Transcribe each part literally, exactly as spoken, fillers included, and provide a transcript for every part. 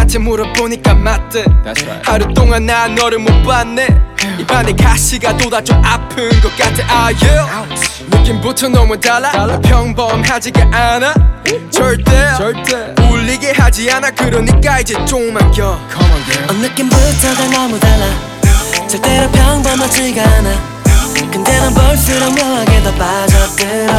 나한테 물어보니까 맞대. That's right. 하루 동안 난 너를 못 봤네. 입안에 가시가 돋아 좀 아픈 것 같아. Ah yeah. 느낌부터 너무 달라, 달라. 평범하지가 않아. 절대 절대 울리게 하지 않아. 그러니까 이제 좀만 겨. Come on girl. 어, 느낌부터가 너무 달라. 절대로 평범하지가 않아. 근데 난 볼수록 묘하게 더 빠져들어.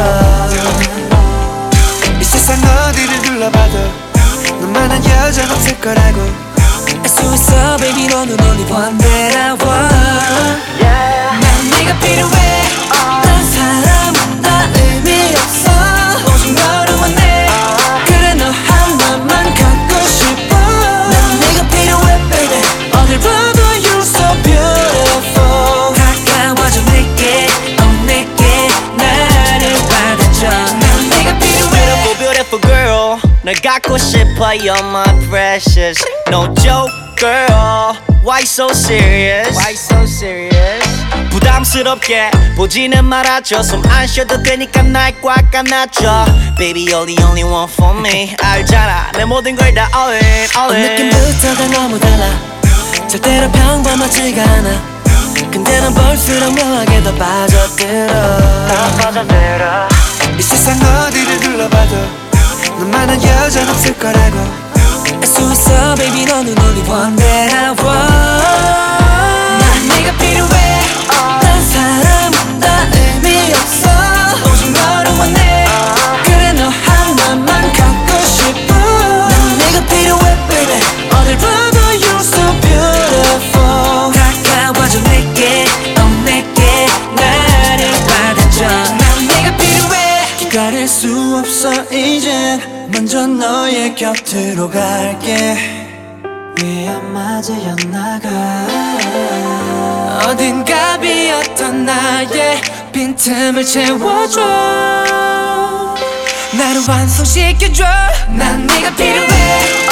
이 세상 어디를 둘러봐도 너만한 여자는 없을 거라고. 알 수 있어 baby 너는 only one that I want. yeah. 난 네가 필요해. 딴 사람은 다 의미 없어. 오직 너를 원해. 그래 너 하나만 갖고 싶어. 난 네가 필요해 baby. 어딜 봐도 you're so beautiful. 가까워져 내게 oh 내게 나를 받아줘. 난 네가 필요해. Beautiful beautiful girl 널 갖고 싶어. You're my precious. No joke girl. Why so serious? Why so serious? 부담스럽게 보지는 말아줘. 숨 안 쉬어도 되니까 날 꽉 안아줘. Baby you're the only one for me. 알잖아 내 모든 걸 다 all in all 어, in. 느낌부터가 너무 달라. 절대로 평범하지가 않아. 근데 난 볼수록 묘하게 더 빠져들어. 빠져들어. 이 세상 어디를 둘러봐도 너만한 여자는 없을 거라고. 알 수 있어 baby 너는 only one that I want. 난 네가 필요해. 딴 사람은 다 의미 없어. 오직 너를 원해. 그래 너 하나만 갖고 싶어. 난 네가 필요해 baby. 어딜 봐도 you're so beautiful. 가까워져 내게 oh 내게 나를 받아줘. 난 네가 필요해. 기다릴 수 없어 이젠 먼저 너의 곁으로 갈게. 위험하지 않나가. 어딘가 비었던 나의 빈틈을 채워줘. 나를 완성시켜줘. 난 네가 필요해.